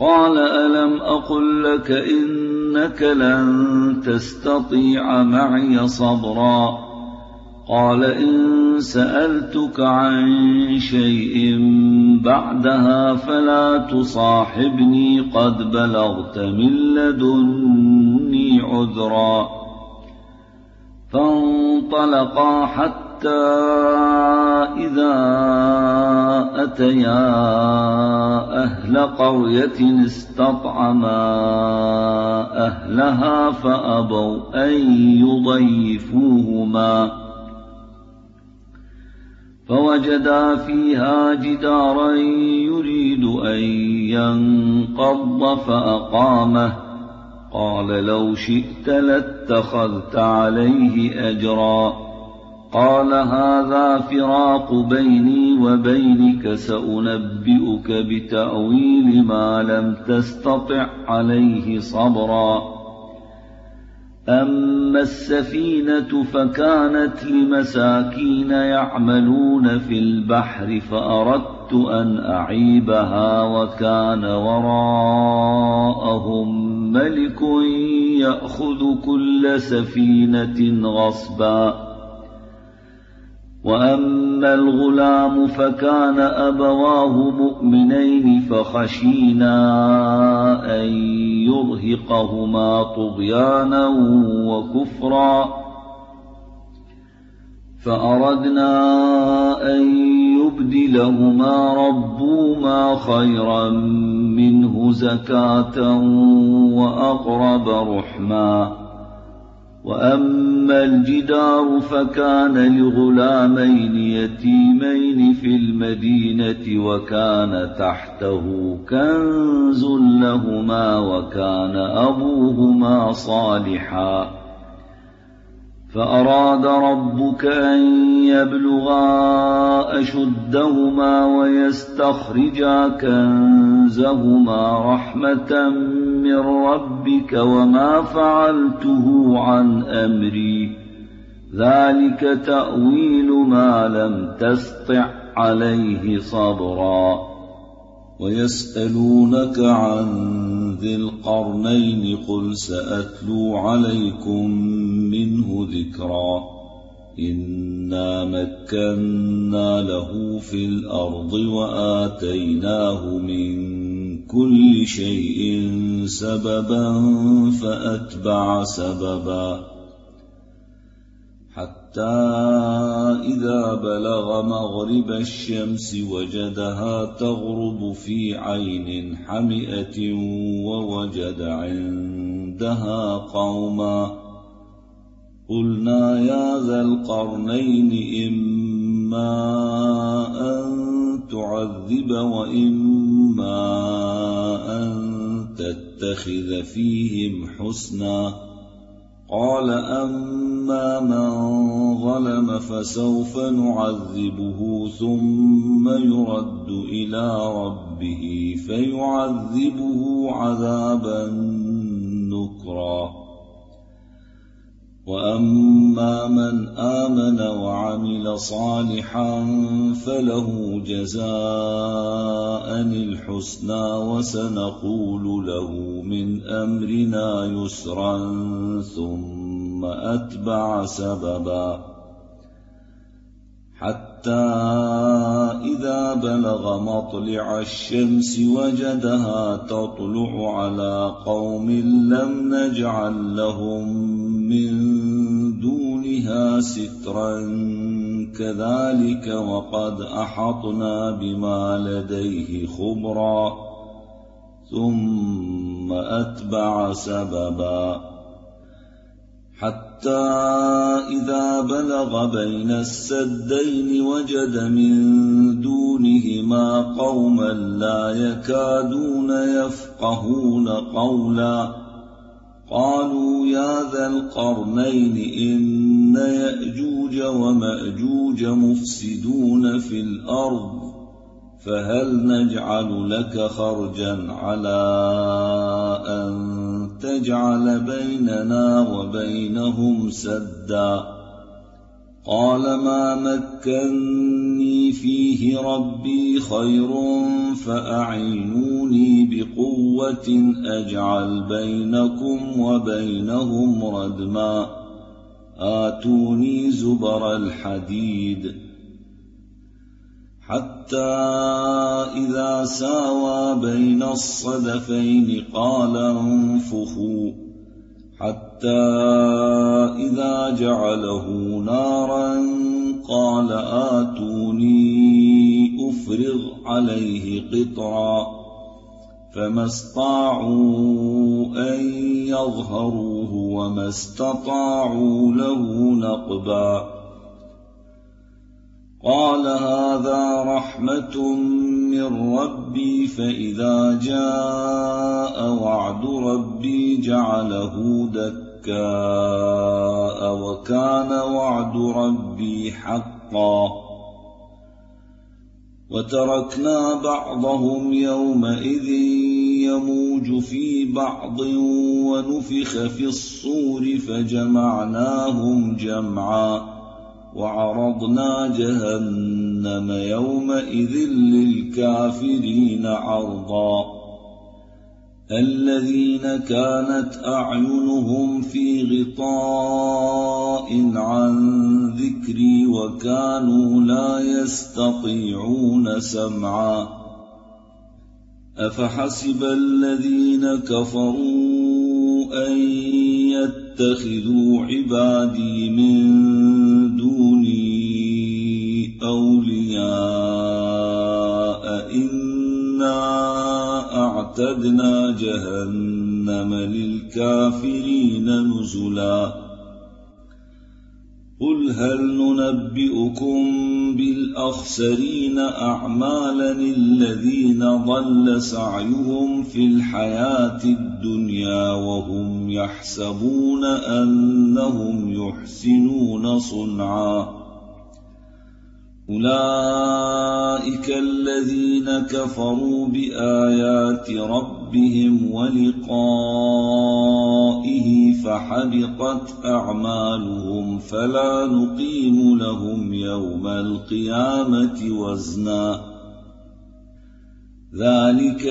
قال ألم أقل لك إنك لن تستطيع معي صبرا قال إن سألتك عن شيء بعدها فلا تصاحبني قد بلغت من لدني عذرا فانطلقا حتى إذا أتيا أهل قرية استطعما أهلها فأبوا أن يضيفوهما فوجدا فيها جدارا يريد أن ينقض فأقامه قال لو شئت لاتخذت عليه أجرا قال هذا فراق بيني وبينك سأنبئك بتأويل ما لم تستطع عليه صبرا أما السفينة فكانت لمساكين يعملون في البحر فأردت أن أعيبها وكان وراءهم ملك يأخذ كل سفينة غصبا وأما الغلام فكان أبواه مؤمنين فخشينا أن يرهقهما طغيانا وكفرا فأردنا أن يبدلهما ربهما خيرا منه زكاة وأقرب رحما وأما الجدار فكان لغلامين يتيمين في المدينة وكان تحته كنز لهما وكان أبوهما صالحا فأراد ربك أن يبلغا أشدهما ويستخرجا كنزهما رحمة من ربك وما فعلته عن أمري ذلك تأويل ما لم تسطع عليه صبرا ويسألونك عن ذي القرنين قل سأتلو عليكم منه ذكرا إنا مكنا له في الأرض وآتيناه من كل شيء سببا فأتبع سببا حتى إذا بلغ مغرب الشمس وجدها تغرب في عين حمئة ووجد عندها قوما قلنا يا ذا القرنين إما أن تعذب وإما أن تتخذ فيهم حسنا قال أما من ظلم فسوف نعذبه ثم يرد إلى ربه فيعذبه عذابا نكرا وأما من آمن وعمل صالحا فله جزاء الحسنى وسنقول له من أمرنا يسرا ثم أتبع سببا حتى إذا بلغ مطلع الشمس وجدها تطلع على قوم لم نجعل لهم من دونها سترا كذلك وقد أحطنا بما لديه خبرا ثم أتبع سببا حتى إذا بلغ بين السدين وجد من دونهما قوما لا يكادون يفقهون قولا قالوا يا ذا القرنين إن يأجوج ومأجوج مفسدون في الأرض فهل نجعل لك خرجا على أن تجعل بيننا وبينهم سدا قال ما مكني فيه ربي خير فأعينوني بقوة أجعل بينكم وبينهم ردما آتوني زبر الحديد حتى إذا ساوى بين الصدفين قال انفخوا حتى إذا جعله نارا قال آتوني أفرغ عليه قطرا فما استطاعوا أن يظهروه وما استطاعوا له نقبا قال هذا رحمة من ربي فإذا جاء وعد ربي جعله دكاء وكان وعد ربي حقا وتركنا بعضهم يومئذ يموج في بعض ونفخ في الصور فجمعناهم جمعا وعرضنا جهنم يومئذ للكافرين عرضا الذين كانت أعينهم في غطاء عن ذكري وكانوا لا يستطيعون سمعا أفحسب الذين كفروا أن يتخذوا عبادي من دوني أولياء إنا أعتدنا جهنم للكافرين نزلا قل هل ننبئكم بالأخسرين أعمالا الذين ضل سعيهم في الحياة الدنيا وهم يحسبون أنهم يحسنون صنعا أولئك الذين كفروا بآيات ربهم ولقائه فحبطت أعمالهم فلا نقيم لهم يوم القيامة وزنا ذلك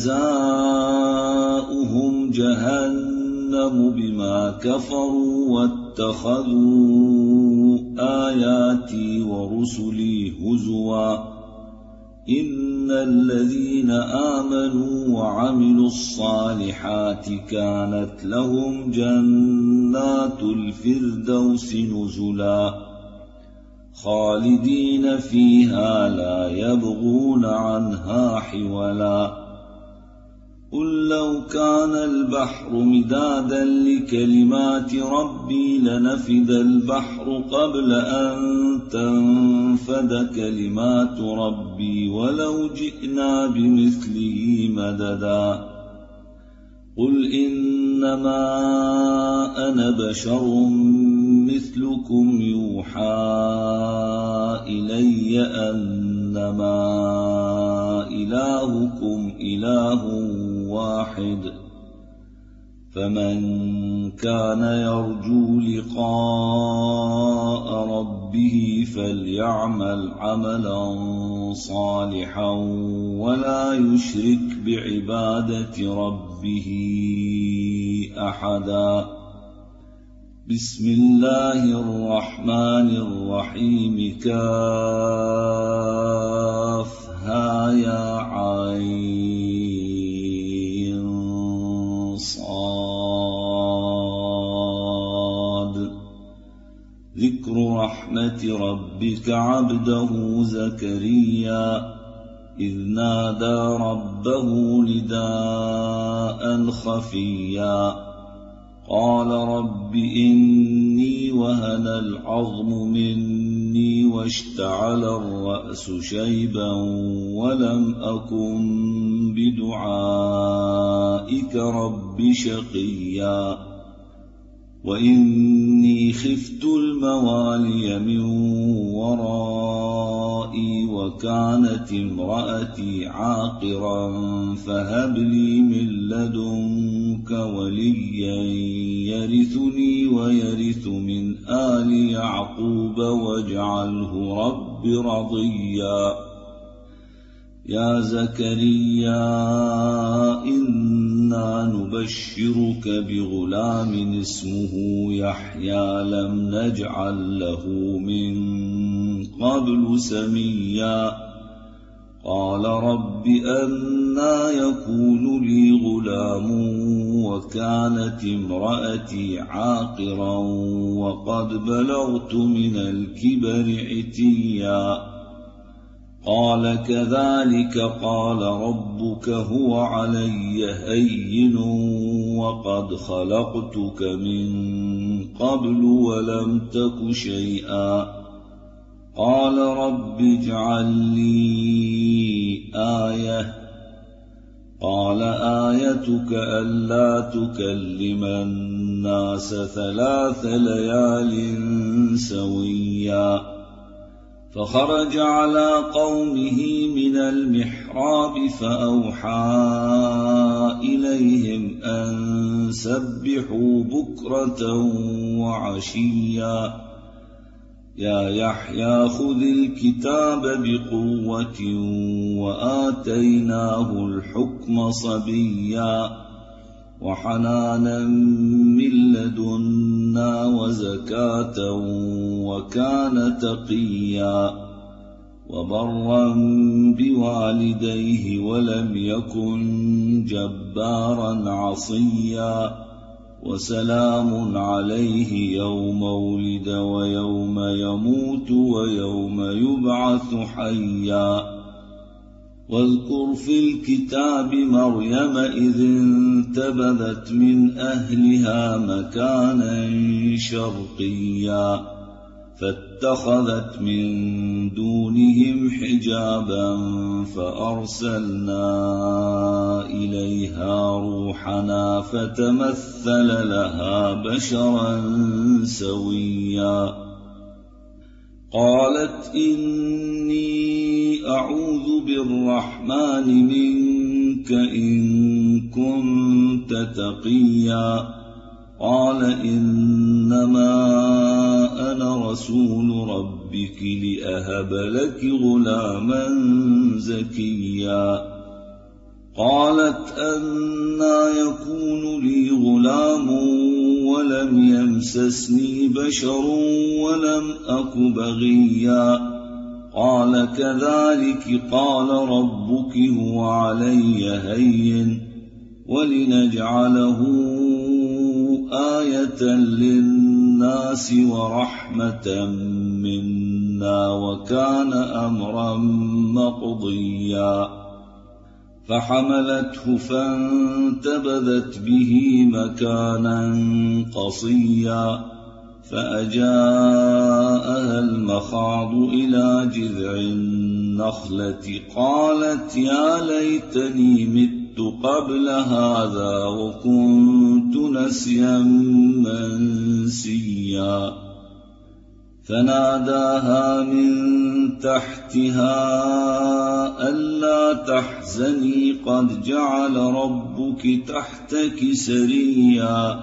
جزاؤهم جهنم بما كفروا واتخذوا آياتي ورسلي هزوا إن الذين آمنوا وعملوا الصالحات كانت لهم جنات الفردوس نزلا خالدين فيها لا يبغون عنها حولا قل لو كان البحر مدادا لكلمات ربي لنفد البحر قبل أن تنفد كلمات ربي ولو جئنا بمثله مددا قل إنما أنا بشر مثلكم يوحى إلي أنما إلهكم إله واحد فمن كان يرجو لقاء ربه فليعمل عملا صالحا ولا يشرك بعبادة ربه أحدا بسم الله الرحمن الرحيم كافها يا عين صاد ذكر رحمة ربك عبده زكريا إذ نادى ربه نداء خفيا قال رب إني وهن العظم مني واشتعل الرأس شيبا ولم أكن بدعائك رب شقيا وإني خفت الموالي من ورائي وكانت امرأتي عاقرا فهب لي من لدنك منك وليا يرثني ويرث من آل يعقوب واجعله رب رضيا يا زكريا إنا نبشرك بغلام اسمه يحيى لم نجعل له من قبل سميا قال رب أنى يكون لي غلام وكانت امرأتي عاقرا وقد بلغت من الكبر عتيا قال كذلك قال ربك هو علي هين وقد خلقتك من قبل ولم تك شيئا قال رب اجعل لي آية قال آيتك ألا تكلم الناس 3 ليال سويا فخرج على قومه من المحراب فأوحى إليهم أن سبحوا بكرة وعشيا يا يحيى خذ الكتاب بقوة وآتيناه الحكم صبيا وحنانا من لدنا وزكاة وكان تقيا وبرا بوالديه ولم يكن جبارا عصيا وسلام عليه يوم ولد ويوم يموت ويوم يبعث حيا واذكر في الكتاب مريم إذ انتبذت من أهلها مكانا شرقيا فاتخذت من دونهم حجابا فأرسلنا إليها روحنا فتمثل لها بشرا سويا قالت إني أعوذ بالرحمن منك إن كنت تقيا قال إنما أنا رسول ربك لأهب لك غلاما زكيا قالت أنى يكون لي غلام ولم يمسسني بشر ولم أك بغيا قال كذلك قال ربك هو علي هين ولنجعله آية للناس ورحمة منا وكان أمرا مقضيا فحملته فانتبذت به مكانا قصيا فأجاءها المخاض إلى جذع النخلة قالت يا ليتني مت قبل هذا وكنت نسيا منسيا فناداها من تحتها ألا تحزني قد جعل ربك تحتك سريا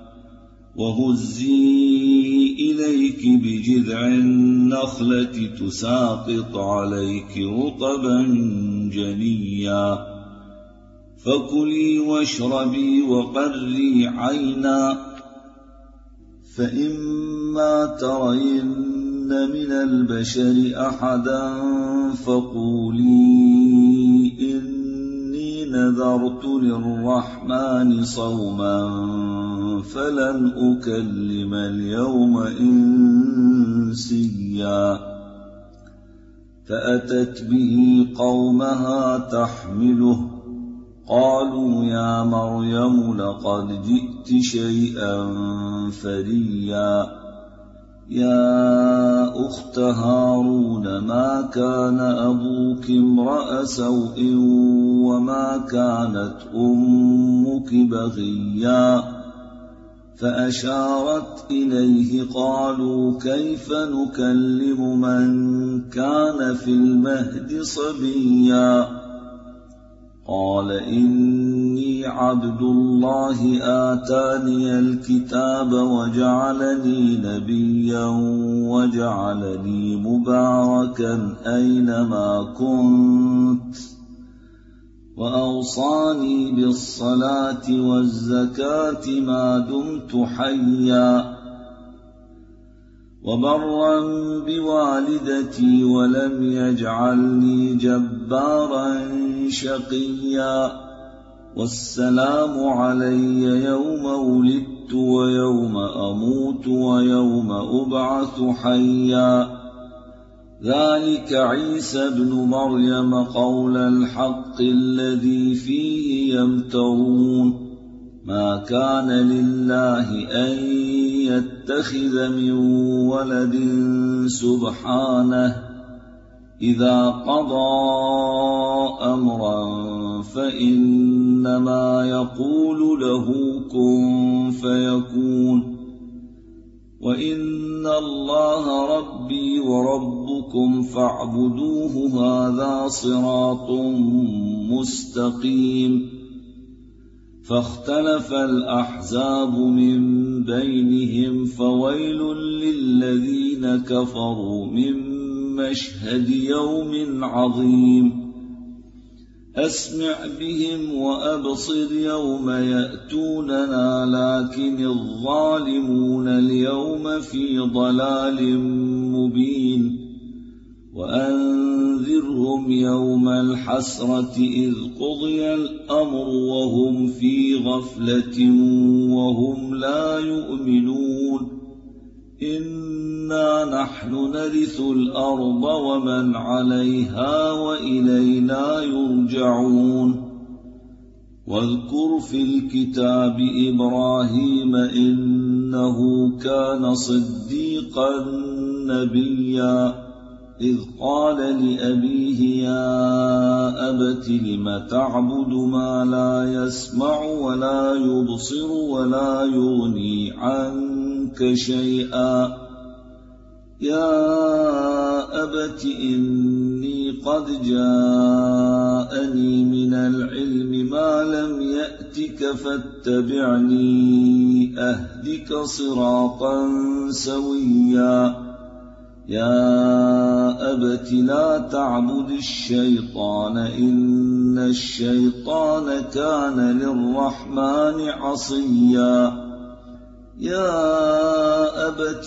وهزي إليك بجذع النخلة تساقط عليك رطبا جنيا فكلي واشربي وقري عينا فإما ترين من البشر أحدا فقولي إني نذرت للرحمن صوما فلن أكلم اليوم إنسيا فأتت به قومها تحمله قالوا يا مريم لقد جئت شيئا فريا يا أخت هارون ما كان أبوك امرأ سوء وما كانت أمك بغيا فأشارت إليه قالوا كيف نكلم من كان في المهد صبيا قال إني عبد الله آتاني الكتاب وجعلني نبيا وجعلني مباركا أينما كنت وأوصاني بالصلاة والزكاة ما دمت حيا وبرا بوالدتي ولم يجعلني جبارا شقيا والسلام علي يوم ولدت ويوم أموت ويوم أبعث حيا ذلك عيسى ابن مريم قول الحق الذي فيه يمترون ما كان لله أن يتخذ من ولد سبحانه إذا قضى أمرا فإنما يقول له كن فيكون وإن الله ربي وربكم فاعبدوه هذا صراط مستقيم فاختلف الأحزاب من بينهم فويل للذين كفروا من مشهد يوم عظيم أسمع بهم وأبصر يوم يأتوننا لكن الظالمون اليوم في ضلال مبين وأنذرهم يوم الحسرة إذ قضي الأمر وهم في غفلة وهم لا يؤمنون إنا نحن نرث الأرض ومن عليها وإلينا يرجعون واذكر في الكتاب إبراهيم إنه كان صديقا نبيا إذ قال لأبيه يا أبت لم تعبد ما لا يسمع ولا يبصر ولا يغني عنك شيئا يا أبت إني قد جاءني من العلم ما لم يأتك فاتبعني أهدك صراطا سويا يا أبت لا تعبد الشيطان إن الشيطان كان للرحمن عصيا يا أبت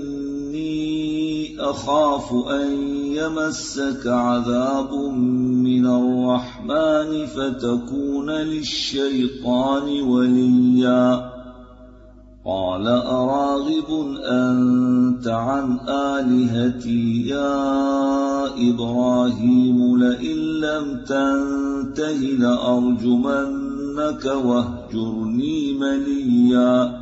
إني أخاف أن يمسك عذاب من الرحمن فتكون للشيطان وليا قال أراغب أنت عن آلهتي يا إبراهيم لئن لم تنته لأرجمنك واهجرني مليا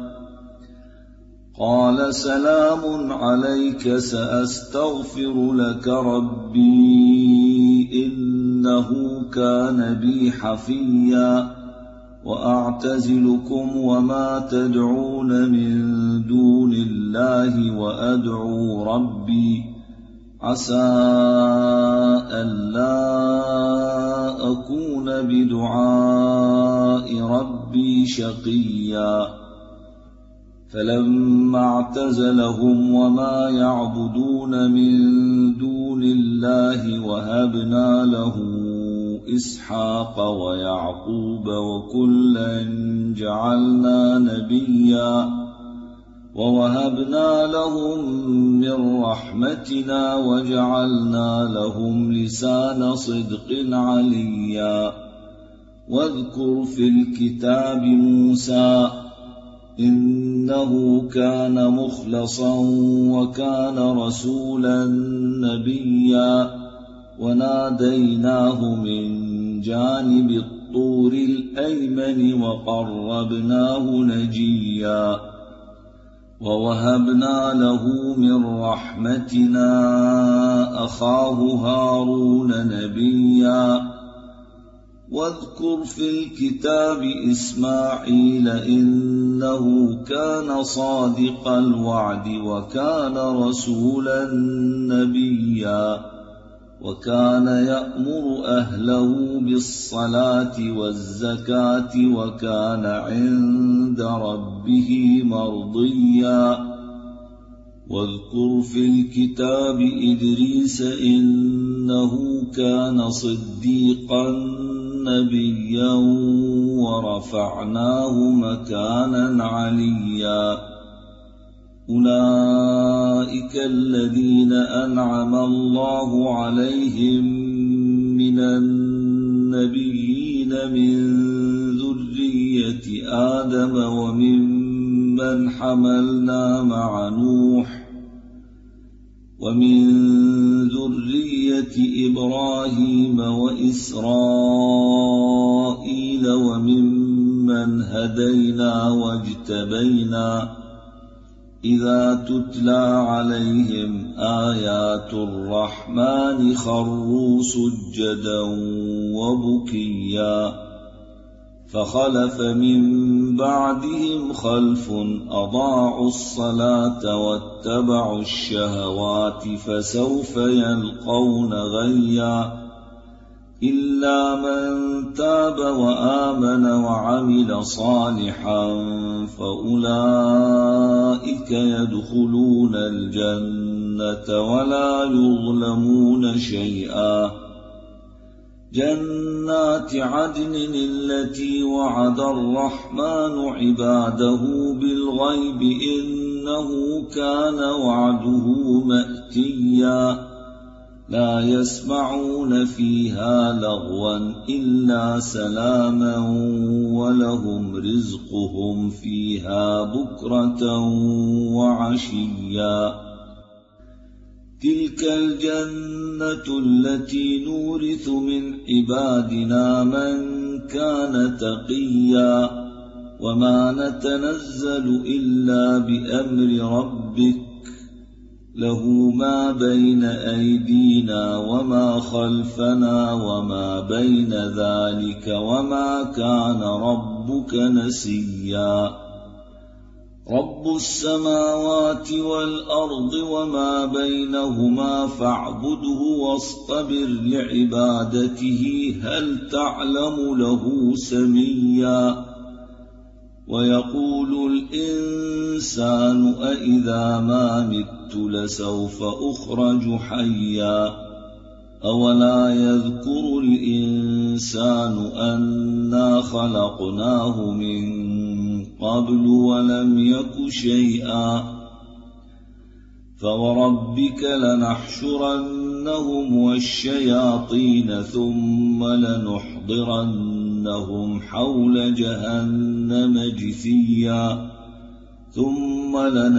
قال سلام عليك سأستغفر لك ربي إنه كان بي حفيا وأعتزلكم وما تدعون من دون الله وأدعو ربي عسى ألا أكون بدعاء ربي شقيا فلما اعتزلهم وما يعبدون من دون الله وهبنا له إسحاق ويعقوب وكلا جعلنا نبيا ووهبنا لهم من رحمتنا وجعلنا لهم لسان صدق عليا واذكر في الكتاب موسى إنه كان مخلصا وكان رسولا نبيا وناديناه من جانب الطور الأيمن وقربناه نجيا ووهبنا له من رحمتنا أخاه هارون نبيا واذكر في الكتاب إسماعيل إنه كان صادق الوعد وكان رسولا نبيا وكان يأمر أهله بالصلاة والزكاة وكان عند ربه مرضيا واذكر في الكتاب إدريس إنه كان صديقا نبيا ورفعناه مكانا عليا أولئك الذين أنعم الله عليهم من النبيين من ذرية آدم وممن حملنا مع نوح ومن ذرية إبراهيم وإسرائيل وممن هدينا واجتبينا إذا تتلى عليهم آيات الرحمن خروا سجدا وبكيا فخلف من بعدهم خلف أضاعوا الصلاة واتبعوا الشهوات فسوف يلقون غيا إلا من تاب وآمن وعمل صالحا فأولئك يدخلون الجنة ولا يظلمون شيئا جنات عدن التي وعد الرحمن عباده بالغيب إنه كان وعده مأتيا لا يسمعون فيها لغوا إلا سلاما ولهم رزقهم فيها بكرة وعشيا تلك الجنة التي نورث من عبادنا من كان تقيا وما نتنزل إلا بأمر ربك له ما بين أيدينا وما خلفنا وما بين ذلك وما كان ربك نسيا رب السماوات والأرض وما بينهما فاعبده واصطبر لعبادته هل تعلم له سميا ويقول الإنسان أإذا ما مت لسوف أخرج حيا أولا يذكر الإنسان أنا خلقناه من قبل ولم يك شيئا فوربك لنحشرنهم والشياطين ثم لنحضرنهم حول جهنم جثيا ثم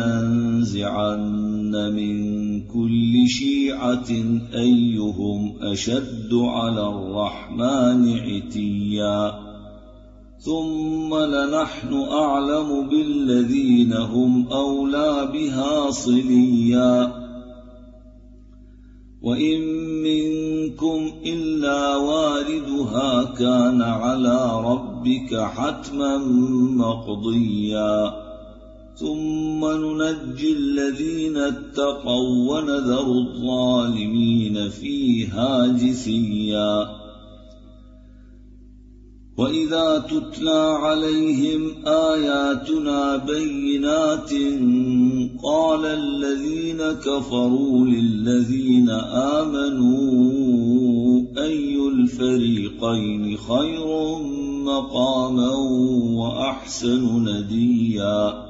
لننزعن من كل شيعة أيهم أشد على الرحمن عتيا ثم لنحن أعلم بالذين هم أولى بها صليا وإن منكم إلا واردها كان على ربك حتما مقضيا ثم ننجي الذين اتقوا ونذر الظالمين فيها جثيا وإذا تتلى عليهم آياتنا بينات قال الذين كفروا للذين آمنوا أي الفريقين خير مقاما وأحسن نديا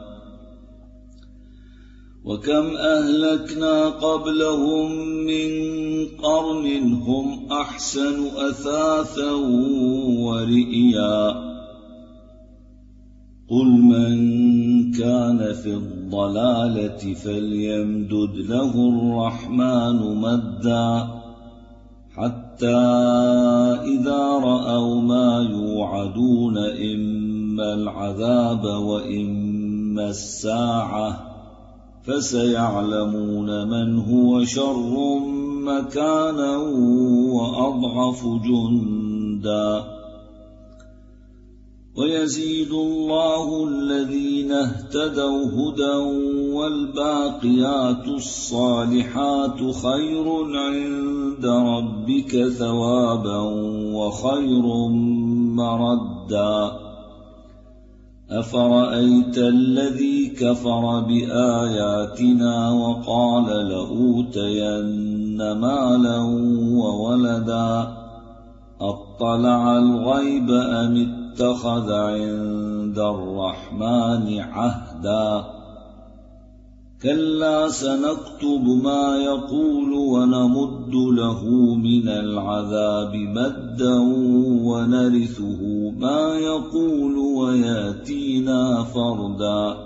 وكم أهلكنا قبلهم من قرن هم أحسن أثاثا ورئيا قل من كان في الضلالة فليمدد له الرحمن مدا حتى إذا رأوا ما يوعدون إما العذاب وإما الساعة فسيعلمون من هو شر مكانا وأضعف جندا ويزيد الله الذين اهتدوا هدى والباقيات الصالحات خير عند ربك ثوابا وخير مردا أفرأيت الذي كفر بآياتنا وقال لأوتين مالا وولدا أطلع الغيب أم اتخذ عند الرحمن عهدا كلا سنكتب ما يقول ونمد له من العذاب مدا ونرثه ما يقول وياتينا فردا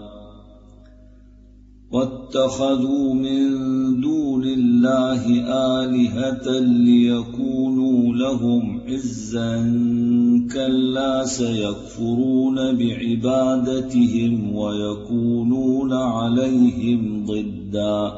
واتخذوا من دون الله آلهة ليكونوا لهم عزا كلا سيكفرون بعبادتهم ويكونون عليهم ضدا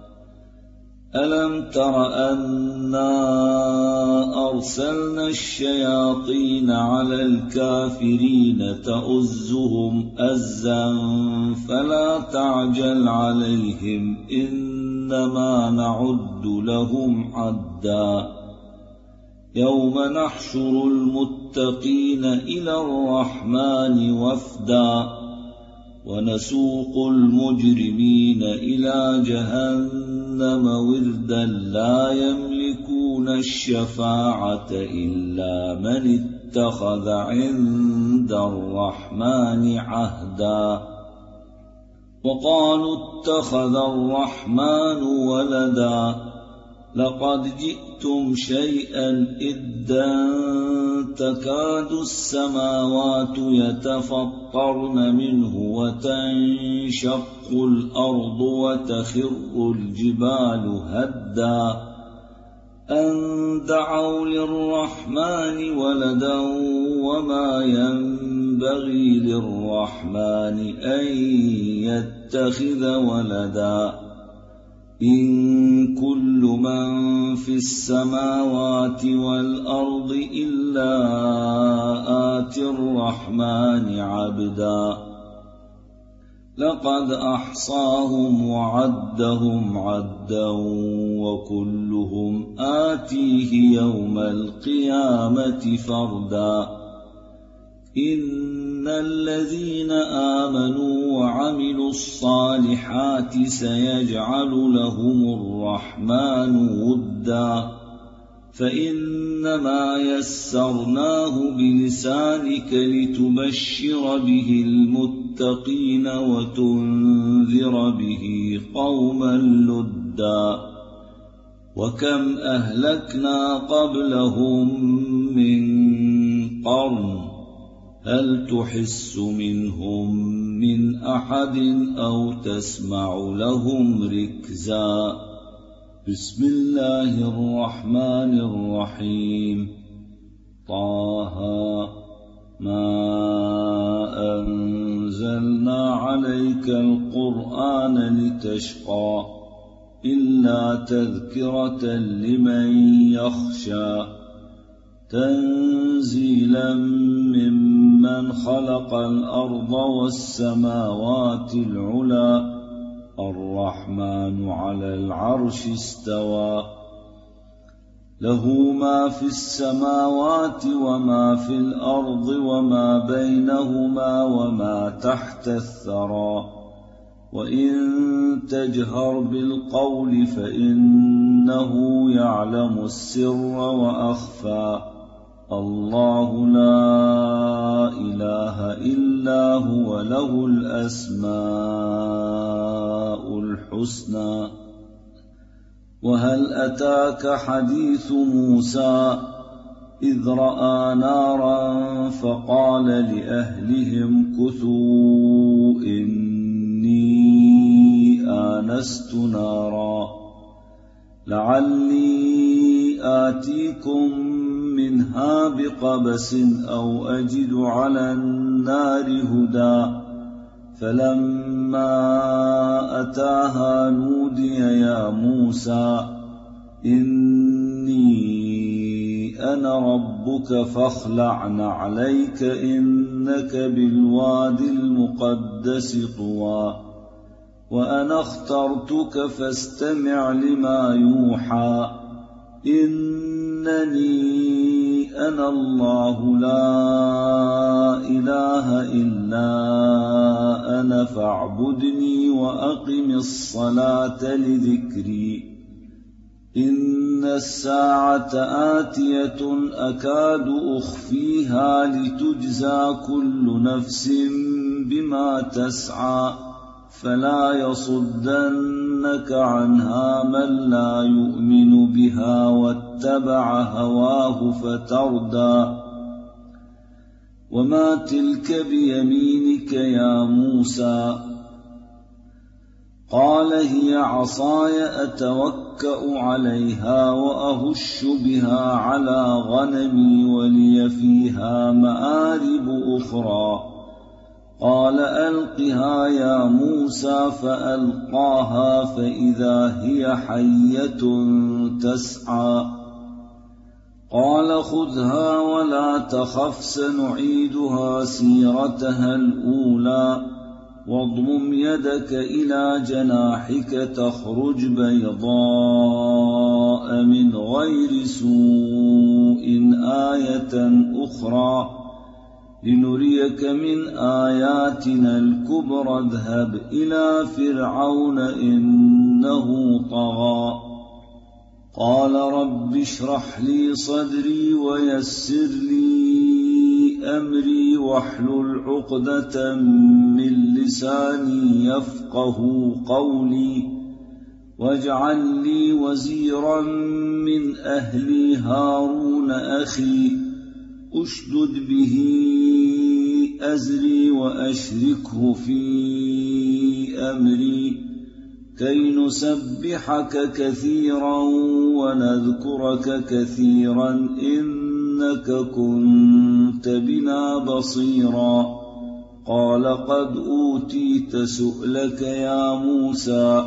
ألم تر أنا أرسلنا الشياطين على الكافرين تؤزهم أزا فلا تعجل عليهم إنما نعد لهم عدا يوم نحشر المتقين إلى الرحمن وفدا ونسوق المجرمين إلى جهنم وردا لا يملكون الشفاعة إلا من اتخذ عند الرحمن عهدا وقالوا اتخذ الرحمن ولدا لقد جئتم شيئا إدا تكاد السماوات يتفطرن منه وتنشق الأرض وتخر الجبال هدا أن دعوا للرحمن ولدا وما ينبغي للرحمن أن يتخذ ولدا إن كل من في السماوات والأرض إلا آتي الرحمن عبدا لقد أحصاهم وعدهم عدا وكلهم آتيه يوم القيامة فردا إن الذين آمنوا وعملوا الصالحات سيجعل لهم الرحمن ودا فإنما يسرناه بلسانك لتبشر به المتقين وتنذر به قوما لدا وكم أهلكنا قبلهم من قرن هل تحس منهم من أحد أو تسمع لهم ركزا بسم الله الرحمن الرحيم طه ما أنزلنا عليك القرآن لتشقى إلا تذكرة لمن يخشى تنزيلا ممن خلق الأرض والسماوات العلى الرحمن على العرش استوى له ما في السماوات وما في الأرض وما بينهما وما تحت الثرى وإن تجهر بالقول فإنه يعلم السر وأخفى الله لا إله إلا هو له الأسماء الحسنى وهل أتاك حديث موسى إذ رأى نارا فقال لأهلهم كثوا إني آنست نارا لعلي آتيكم منها بقبس أو أجد على النار هدى فلما أتاها نودي يا موسى إني أنا ربك فاخلع نعليك إنك بالواد المقدس طوى وأنا اخترتك فاستمع لما يوحى إنني أنا الله لا إله إلا أنا فاعبدني وأقم الصلاة لذكري إن الساعة آتية أكاد أخفيها لتجزى كل نفس بما تسعى فلا يصدنك عنها من لا يؤمن بها واتبع هواه فتردى وما تلك بيمينك يا موسى قال هي عصاي أتوكأ عليها وأهش بها على غنمي ولي فيها مآرب أخرى قال ألقها يا موسى فألقاها فإذا هي حية تسعى قال خذها ولا تخف سنعيدها سيرتها الأولى واضمم يدك إلى جناحك تخرج بيضاء من غير سوء آية أخرى لنريك من آياتنا الكبرى اذهب إلى فرعون إنه طغى قال رب اشرح لي صدري ويسر لي أمري واحلل عقدة من لساني يفقه قولي واجعل لي وزيرا من أهلي هارون أخي أشدد به أزري وأشركه في أمري كي نسبحك كثيرا ونذكرك كثيرا إنك كنت بنا بصيرا قال قد أوتيت سؤلك يا موسى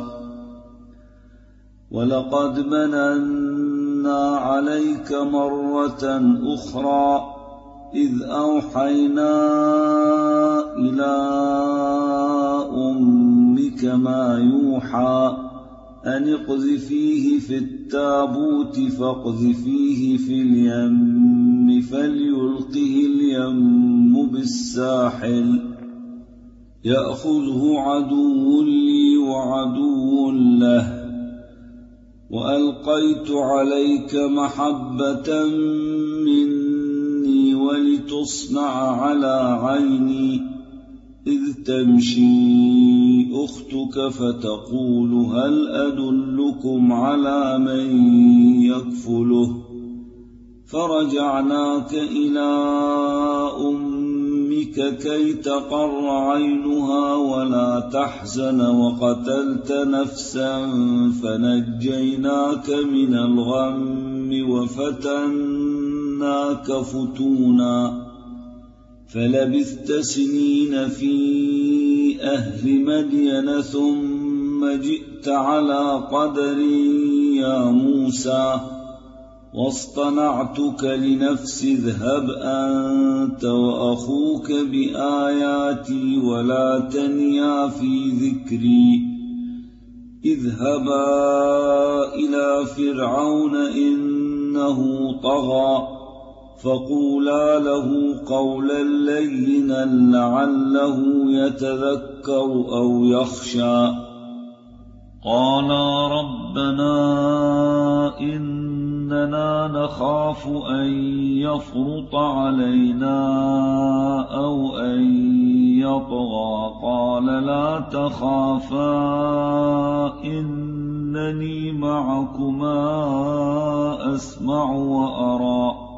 ولقد مننا عليك مرة أخرى إذ أوحينا إلى أمك ما يوحى أن اقذفيه في التابوت فاقذفيه في اليم فليلقه اليم بالساحل يأخذه عدو لي وعدو له وألقيت عليك محبة مني ولتصنع على عيني إذ تمشي أختك فتقول هل أدلكم على من يكفله فرجعناك إلى أمك كي تقر عينها ولا تحزن وقتلت نفسا فنجيناك من الغم وفتناك فتونا فلبثت سنين في أهل مدين ثم جئت على قدري يا موسى واصطنعتك لنفسي اذهب أنت وأخوك بآياتي ولا تنيا في ذكري اذهبا إلى فرعون إنه طغى فقولا له قولا لينا لعله يتذكر أو يخشى قالا ربنا إننا نخاف أن يفرط علينا أو أن يطغى قال لا تخافا إنني معكما أسمع وأرى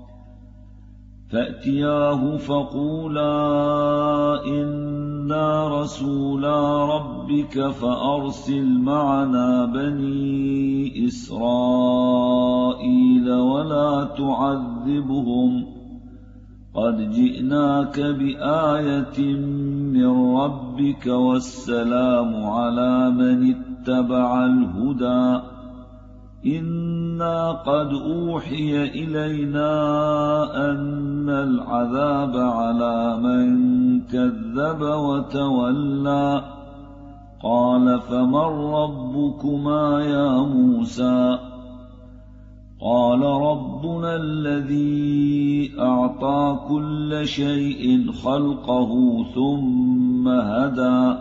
فأتياه فقولا إنا رسولا ربك فأرسل معنا بني إسرائيل ولا تعذبهم قد جئناك بآية من ربك والسلام على من اتبع الهدى إنا قد أوحي إلينا أن العذاب على من كذب وتولى قال فمن ربكما يا موسى قال ربنا الذي أعطى كل شيء خلقه ثم هدى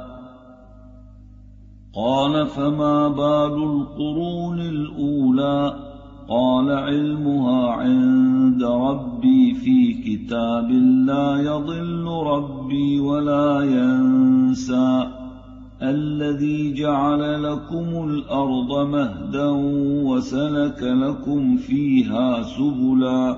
قال فما بال القرون الأولى قال علمها عند ربي في كتاب لا يضل ربي ولا ينسى الذي جعل لكم الأرض مهدا وسلك لكم فيها سبلا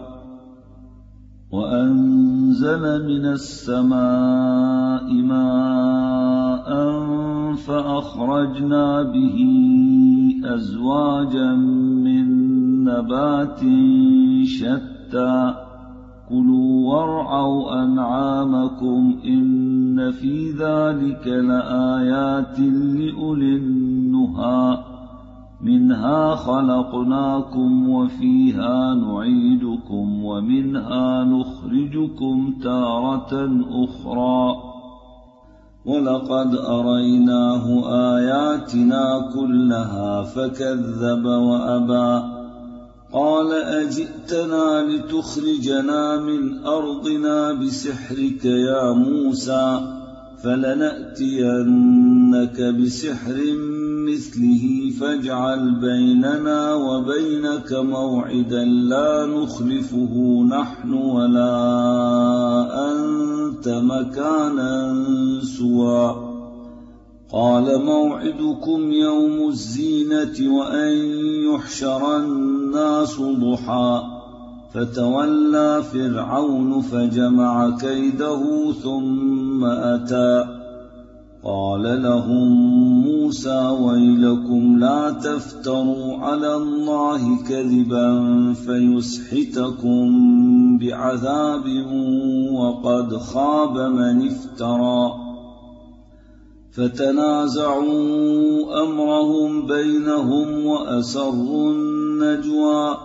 وأنزل من السماء ماء فأخرجنا به أزواجا من نبات شتى كلوا وارعوا أنعامكم إن في ذلك لآيات لأولي النهى منها خلقناكم وفيها نعيدكم ومنها نخرجكم تارة أخرى ولقد أريناه آياتنا كلها فكذب وأبى قال أجئتنا لتخرجنا من أرضنا بسحرك يا موسى فلنأتينك بسحر مثله فاجعل بيننا وبينك موعدا لا نخلفه نحن ولا أنت مكانا سوى قال موعدكم يوم الزينة وأن يحشر الناس ضحى فتولى فرعون فجمع كيده ثم أتى قال لهم موسى ويلكم لا تفتروا على الله كذبا فيسحتكم بعذاب وقد خاب من افترى فتنازعوا أمرهم بينهم وأسروا النجوى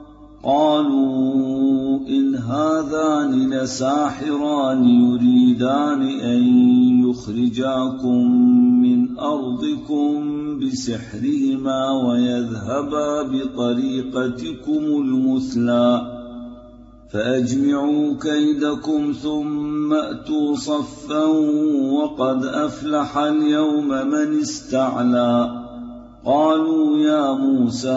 قالوا إن هذان لساحران يريدان أن يخرجاكم من أرضكم بسحرهما ويذهبا بطريقتكم المثلى فأجمعوا كيدكم ثم أتوا صفا وقد أفلح اليوم من استعلى قالوا يا موسى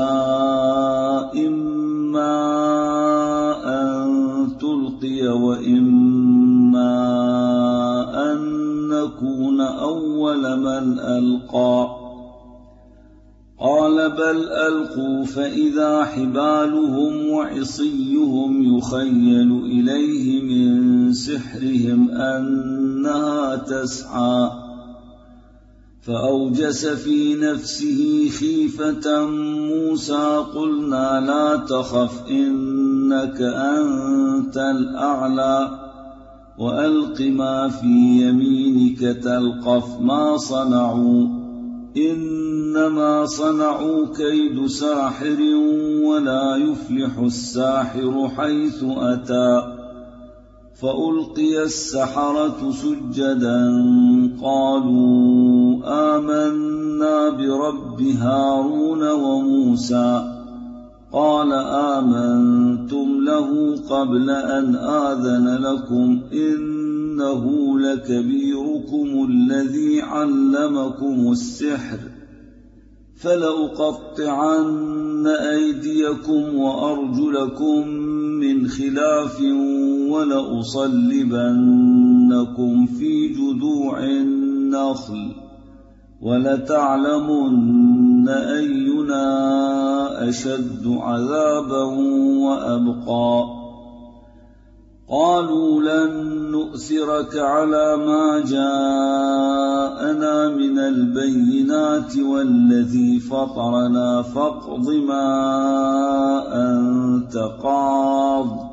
إما أن تلقي وإما أن نكون أول من ألقى قال بل ألقوا فإذا حبالهم وعصيهم يخيل إليه من سحرهم أنها تسعى فأوجس في نفسه خيفة موسى قلنا لا تخف إنك أنت الأعلى وألق ما في يمينك تلقف ما صنعوا إنما صنعوا كيد ساحر ولا يفلح الساحر حيث أتى فألقي السحرة سجدا قالوا آمنا برب هارون وموسى قال آمنتم له قبل أن آذن لكم إنه لكبيركم الذي علمكم السحر فلأقطعن أيديكم وأرجلكم من خلاف ولأصلبنكم في جذوع النخل ولتعلمن أينا أشد عذابا وأبقى قالوا لن نؤثرك على ما جاءنا من البينات والذي فطرنا فاقض ما أنت قاض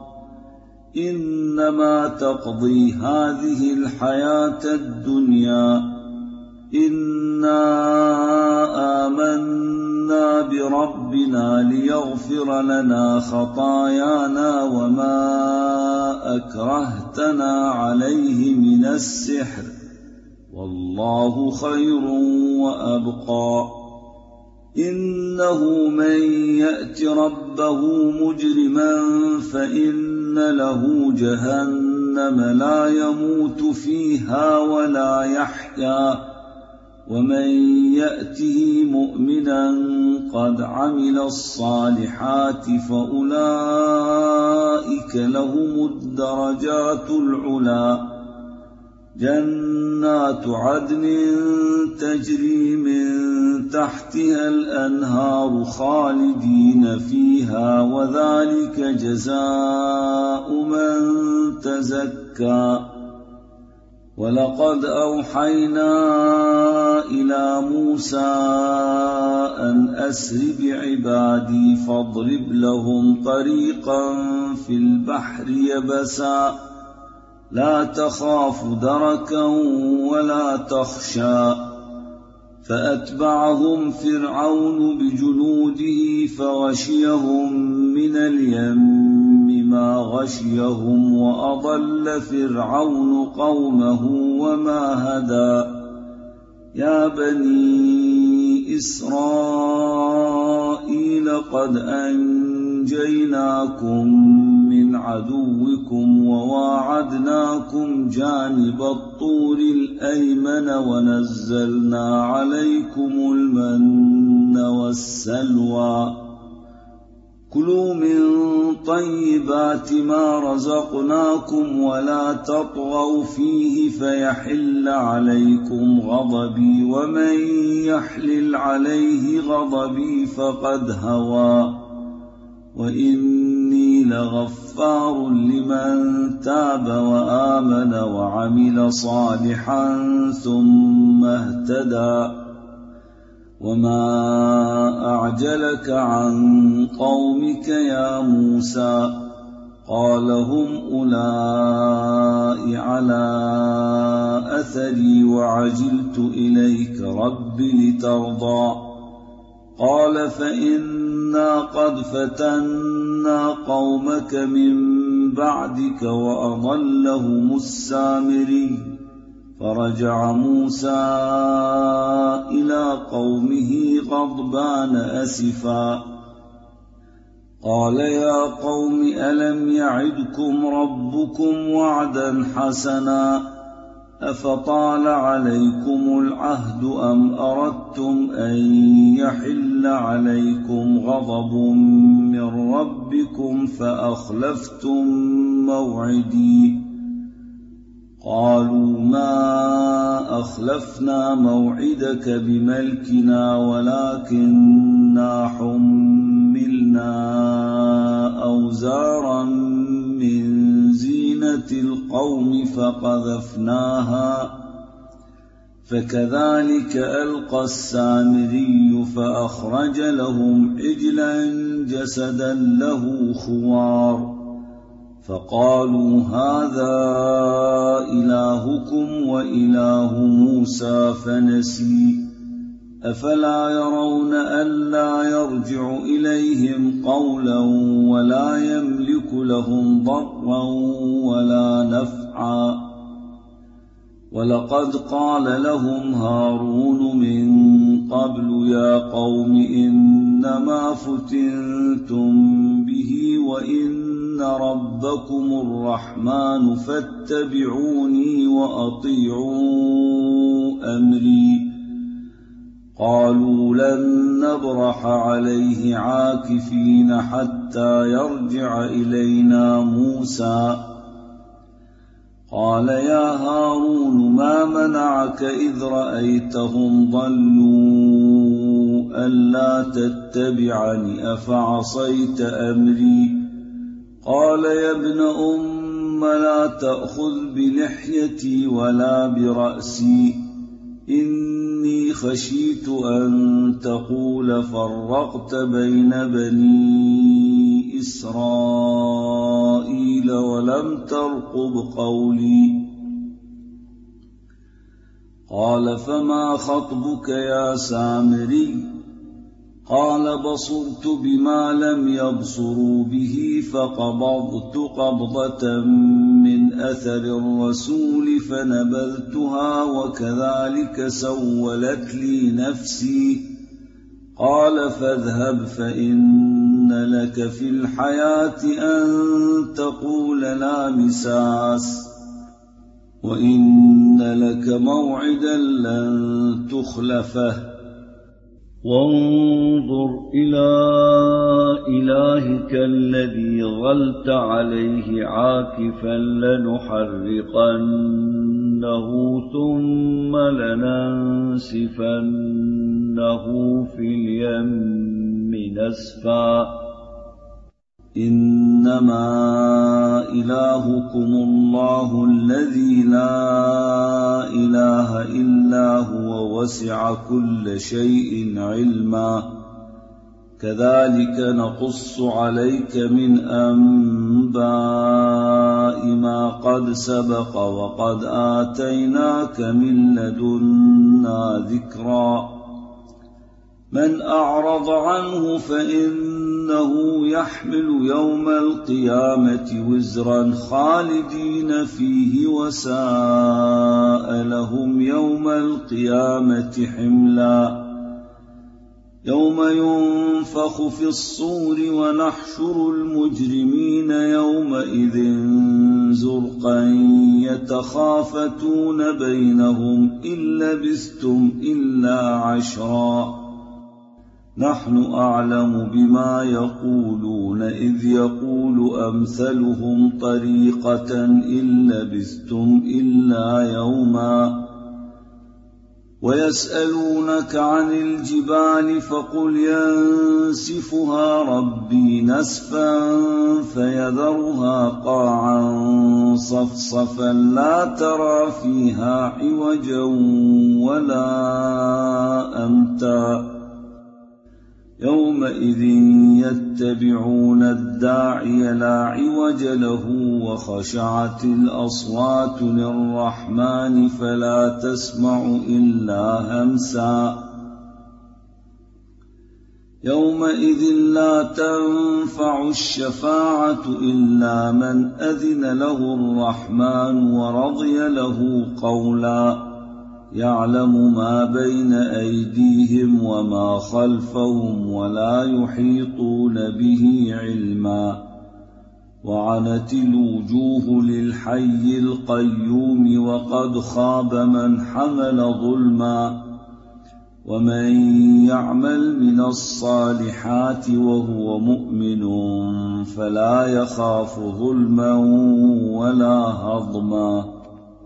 إنما تقضي هذه الحياة الدنيا إنا آمنا آمنا بربنا ليغفر لنا خطايانا وما أكرهتنا عليه من السحر والله خير وأبقى إنه من يأت ربه مجرما فإن له جهنم لا يموت فيها ولا يحيا ومن يأته مؤمنا قد عمل الصالحات فأولئك لهم الدرجات العلى جنات عدن تجري من تحتها الأنهار خالدين فيها وذلك جزاء من تزكى ولقد أوحينا إلى موسى أن أسر بعبادي فاضرب لهم طريقا في البحر يبسا لا تخاف دركا ولا تخشى فأتبعهم فرعون بجنوده فغشيهم من اليم ما غشيهم وأضل فرعون قومه وما هدى يا بني إسرائيل قد أنجيناكم من عدوكم وواعدناكم جانب الطور الأيمن ونزلنا عليكم المن والسلوى كلوا من طيبات ما رزقناكم ولا تطغوا فيه فيحل عليكم غضبي ومن يحلل عليه غضبي فقد هوى وإني لغفار لمن تاب وآمن وعمل صالحا ثم اهتدى وما أعجلك عن قومك يا موسى قال هم أولئك على أثري وعجلت إليك رب لترضى قال فإنا قد فتنا قومك من بعدك وأضلهم السامري فرجع موسى إلى قومه غضبان أسفا قال يا قوم ألم يعدكم ربكم وعدا حسنا أفطال عليكم العهد أم أردتم أن يحل عليكم غضب من ربكم فأخلفتم موعدي قالوا ما أخلفنا موعدك بملكنا ولكننا حملنا أوزارا من زينة القوم فقذفناها فكذلك ألقى السامري فأخرج لهم عجلا جسدا له خوار فقالوا هذا إلهكم وإله موسى فنسي أفلا يرون ألا يرجع إليهم قولا ولا يملك لهم ضرا ولا نفعا ولقد قال لهم هارون من قبل يا قوم إنما فتنتم به وإن ربكم الرحمن فاتبعوني وأطيعوا أمري قالوا لن نبرح عليه عاكفين حتى يرجع إلينا موسى قال يا هارون ما منعك إذ رأيتهم ضلوا ألا تتبعني أفعصيت أمري قال يا ابن أم لا تأخذ بلحيتي ولا برأسي إني خشيت أن تقول فرقت بين بني إسرائيل ولم ترقب قولي قال فما خطبك يا سامري قال بصرت بما لم يبصروا به فقبضت قبضة من أثر الرسول فنبذتها وكذلك سولت لي نفسي. قال فاذهب فإن لك في الحياة أن تقول لا مساس وإن لك موعدا لن تخلفه وانظر إلى إلهك الذي ظلت عليه عاكفا لنحرقنه ثم لننسفنه في اليم نسفا. إنما إلهكم الله الذي لا إله إلا هو وسع كل شيء علما. كذلك نقص عليك من أنباء ما قد سبق وقد آتيناك من لدنا ذكرا. من أعرض عنه فإنه يحمل يوم القيامة وزرا خالدين فيه وساء لهم يوم القيامة حملا. يوم ينفخ في الصور ونحشر المجرمين يومئذ زرقا يتخافتون بينهم إن لبثتم إلا عشرا. نحن أعلم بما يقولون إذ يقول أمثلهم طريقة إن لبثتم إلا يوما. ويسألونك عن الجبال فقل ينسفها ربي نسفا فيذرها قاعا صفصفا لا ترى فيها عوجا ولا أمتا. يومئذ يتبعون الداعي لا عوج له وخشعت الأصوات للرحمن فلا تسمع إلا همسا. يومئذ لا تنفع الشفاعة إلا من أذن له الرحمن ورضي له قولا. يعلم ما بين أيديهم وما خلفهم ولا يحيطون به علما. وعنت الوجوه للحي القيوم وقد خاب من حمل ظلما. ومن يعمل من الصالحات وهو مؤمن فلا يخاف ظلما ولا هضما.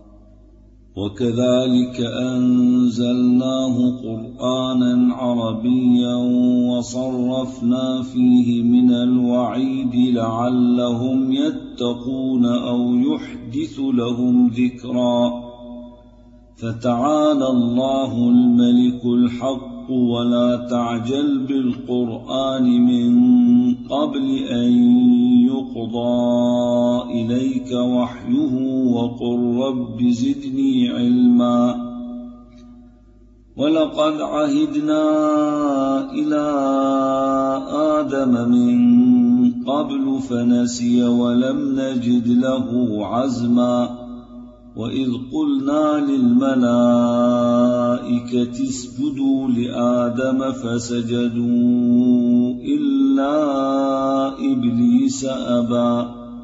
وكذلك أنزلناه قرآنا عربيا وصرفنا فيه من الوعيد لعلهم يتقون أو يحدث لهم ذكرا. فتعالى الله الملك الحق ولا تعجل بالقرآن من قبل أن يقضى إليك وحيه وقل رب زدني علما. ولقد عهدنا إلى آدم من قبل فنسي ولم نجد له عزما. وإذ قلنا للملائكة اسجدوا لآدم فسجدوا إلا إبليس أبى.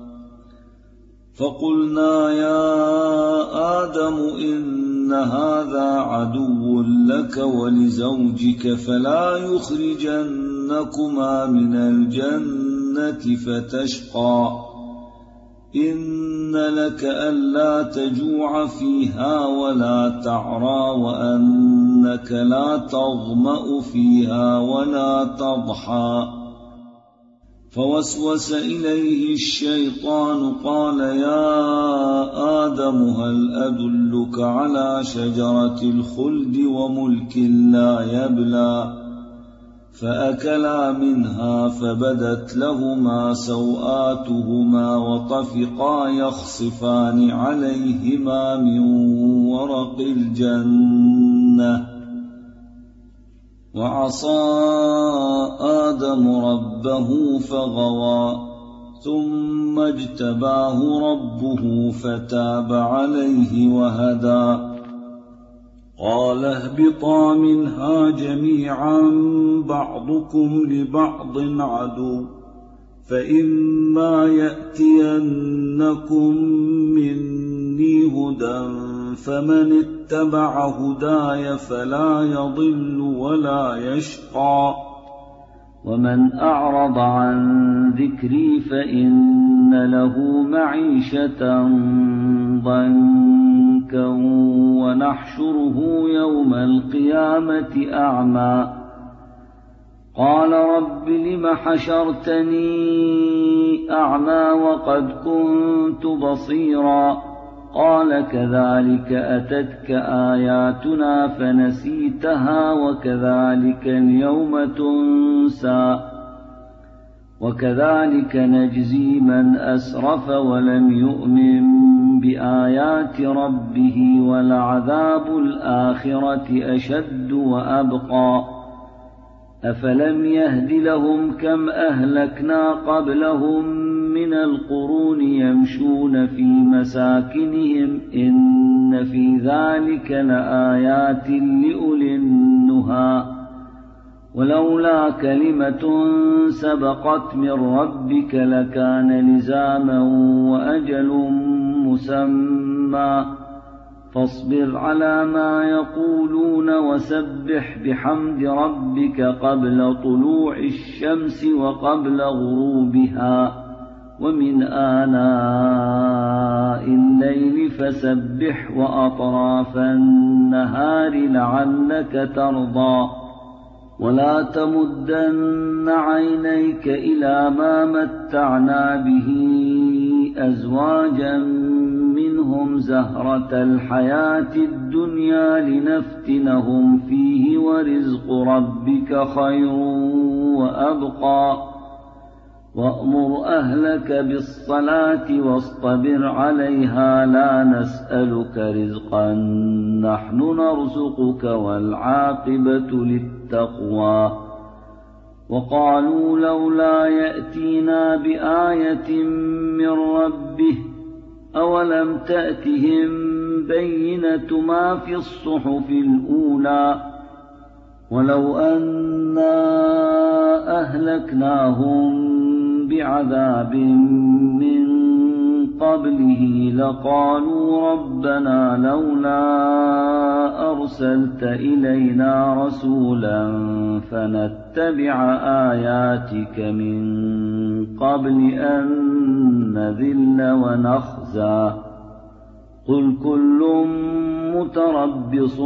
فقلنا يا آدم إن هذا عدو لك ولزوجك فلا يخرجنكما من الجنة فتشقى. إن لك ألا تجوع فيها ولا تعرى وأنك لا تظمأ فيها ولا تضحى. فوسوس إليه الشيطان قال يا آدم هل أدلك على شجرة الخلد وملك لا يبلى. فأكلا منها فبدت لهما سوآتهما وطفقا يخصفان عليهما من ورق الجنة. وعصى آدم ربه فغوى ثم اجتباه ربه فتاب عليه وهدى قال اهبطا منها جميعا بعضكم لبعض عدو فإما يأتينكم مني هدى فمن اتبع هداي فلا يضل ولا يشقى ومن أعرض عن ذكري فإن له معيشة ضنكا ونحشره يوم القيامة أعمى قال رب لم حشرتني أعمى وقد كنت بصيرا قال كذلك أتتك آياتنا فنسيتها وكذلك اليوم تنسى وكذلك نجزي من أسرف ولم يؤمن بآيات ربه ولعذاب الآخرة أشد وأبقى أفلم يهد لهم كم أهلكنا قبلهم من القرون يمشون في مساكنهم إن في ذلك لآيات لأولي النهى ولولا كلمة سبقت من ربك لكان لزاما وأجل مسمى فاصبر على ما يقولون وسبح بحمد ربك قبل طلوع الشمس وقبل غروبها ومن آناء الليل فسبح وأطراف النهار لعلك ترضى ولا تمدن عينيك إلى ما متعنا به أزواجا منهم زهرة الحياة الدنيا لنفتنهم فيه ورزق ربك خير وأبقى وأمر أهلك بالصلاة واصطبر عليها لا نسألك رزقا نحن نرزقك والعاقبة للتقوى وقالوا لولا يأتينا بآية من ربه أولم تأتهم بينة ما في الصحف الأولى ولو أنا أهلكناهم بعذاب من قبله لقالوا ربنا لولا أرسلت إلينا رسولا فنتبع آياتك من قبل أن نذل ونخزى قل كل متربص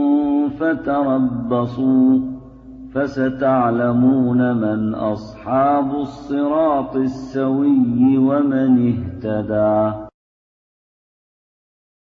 فتربصوا فستعلمون من أصحاب الصراط السوي ومن اهتدى